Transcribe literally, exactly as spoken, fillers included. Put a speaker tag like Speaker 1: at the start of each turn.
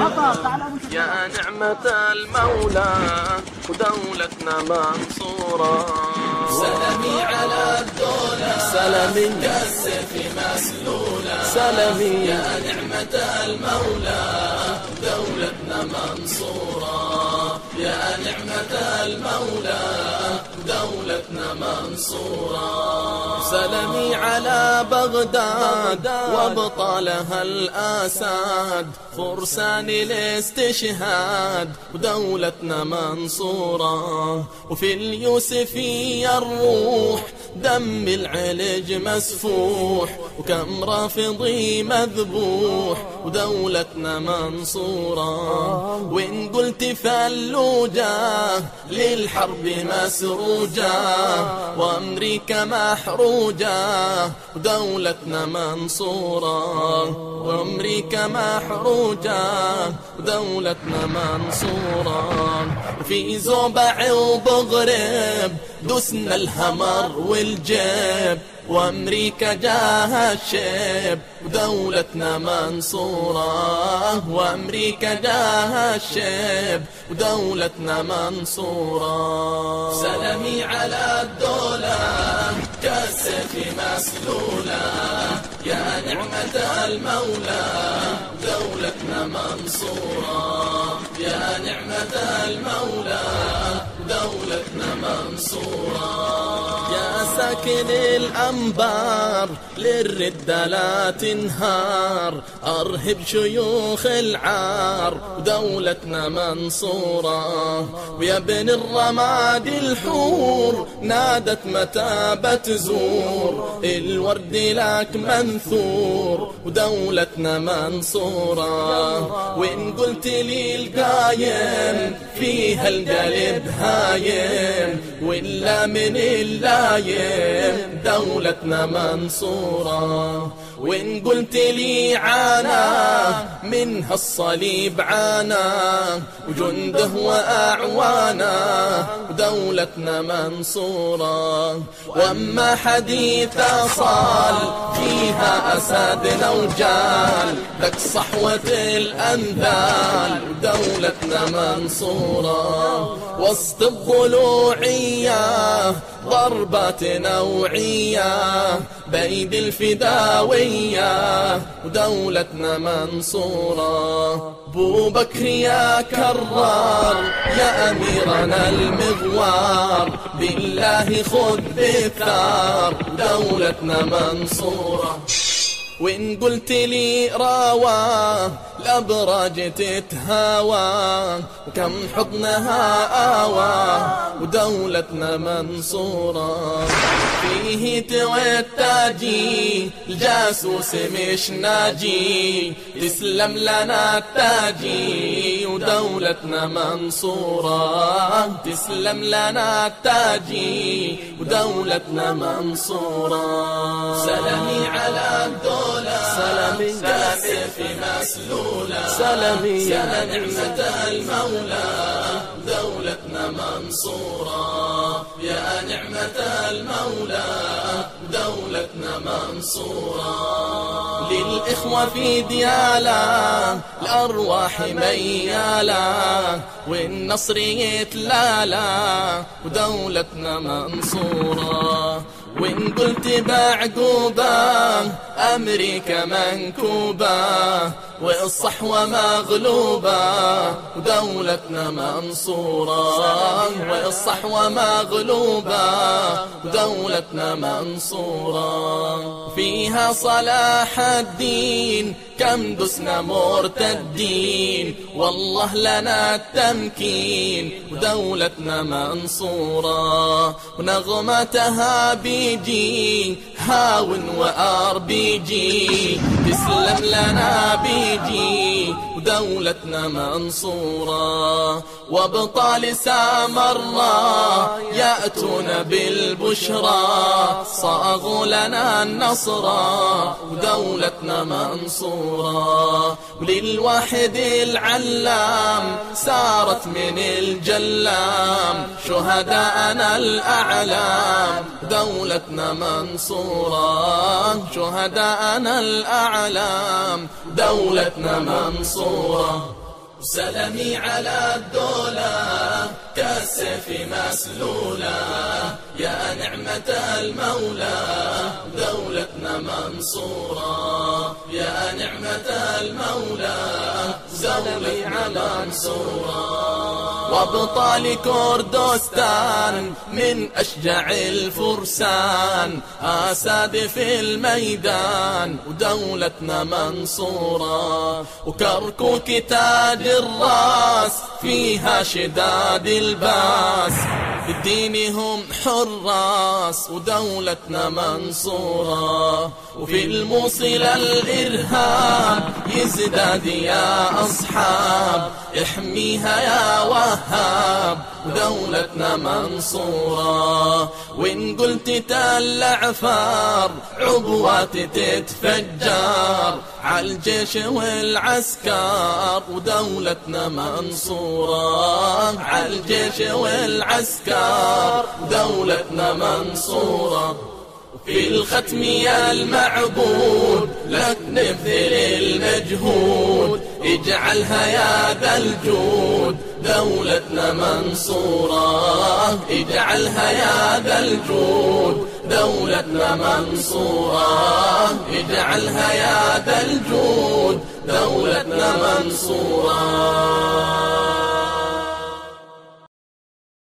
Speaker 1: يا نعمة المولى ودولتنا منصورة.
Speaker 2: سلمي على الدولة
Speaker 1: سلمي
Speaker 2: كالسيف مسلولة.
Speaker 1: سلمي
Speaker 2: يا نعمة المولى دولتنا منصورة. يا نعمة المولى دولتنا منصورة.
Speaker 1: سلمي على بغداد وابطالها الآساد فرسان الاستشهاد ودولتنا منصورة. وفي اليوسفية الروح دم العلج مسفوح وكم رافضي مذبوح ودولتنا منصورة. وإن قلت فلوجة للحرب مسروجة وأمريكا محروجة ودولتنا منصورة. وأمريكا محروجة ودولتنا منصورة. في زوبع وبغرب دسنا الهمر والجيب وأمريكا جاها الشيب ودولتنا منصورة. وأمريكا جاها الشيب ودولتنا منصورة.
Speaker 2: سلمي على الدولة كالسيف مسلولة. يا نعمة المولى دولتنا منصورة. يا نعمة المولى دولتنا منصورة.
Speaker 1: يا ساكن الأنبار للردة لا تنهار أرهب شيوخ العار ودولتنا منصورة. ويا ابن الرماد الحور نادت متى بتزور الورد لك منثور ودولتنا منصورة. وإن قلت لي القايم فيها القلب هايم وإلا من اللايم دولتنا منصورة. وإن قلت لي عانى منها الصليب عانى وجنده وأعوانه ودولتنا منصورة. وأما حديث صال فيها أسد وجال لك صحوة الأنذال ودولتنا منصورة. وسط الضلوعية ضربات نوعية بيد الفداوية ودولتنا منصورة. بو بكر يا كرار يا أميرنا المغوار بالله خذ بالثار دولتنا منصورة. وإن قلت لي راوى الأبراج تتهاوى وكم حضنها آوى ودولتنا منصورة. فيه توي التاجي الجاسوس مش ناجي تسلم لنا التاجي ودولتنا منصورة. تسلم لنا التاجي ودولتنا منصورة.
Speaker 2: سلمي على الدولة
Speaker 1: سلمي
Speaker 2: كالسيف مسلولة.
Speaker 1: سلمي
Speaker 2: يا نعمة المولى دولتنا منصورة. يا نعمة المولى دولتنا منصورة.
Speaker 1: للإخوة في ديالا الأرواح ميالا والنصر يتلالا ودولتنا منصورة. وإن قلت بعقوبة أمريكا منكوبة والصحوة مغلوبة ودولتنا منصورة. والصحوة مغلوبة ودولتنا منصورة. فيها صلاح الدين كم دسنا مرتدين والله لنا التمكين ودولتنا منصورة. ونغمتها بيجي هاون وآر بي جي تسلم لنا بيجي ودولتنا منصورة. وابطال سامراء يأتون بالبشرى صاغوا لنا النصر ودولتنا منصورة. وللواحد العلام سارت من الجلام شهداءنا الأعلام دولتنا منصورة. شهداءنا الأعلام دولتنا منصورة.
Speaker 2: سلمي على الدولة كالسيف مسلولة، يا نعمة المولى دولتنا منصورة، يا نعمة المولى دولتنا منصورة. وابطال كردستان من أشجع الفرسان، أساد في الميدان ودولتنا منصورة، وكركوك تاج الراس فيها شداد الباس، بالدين هم حراس ودولتنا منصورة. وفي الموصل الإرهاب يزداد يا أصحاب، احميها يا وهاب ودولتنا منصورة. وإن قلت تل عفار عبوات تتفجر عالجيش والعسكر ودولتنا منصورة، عالجيش والعسكر ودولتنا منصورة. في الختم يا المعبود لك نبذل المجهود، اجعلها يا ذا الجود دولتنا منصورة، اجعلها يا ذا الجود دولتنا منصورة، اجعلها يا ذا الجود دولتنا منصورة.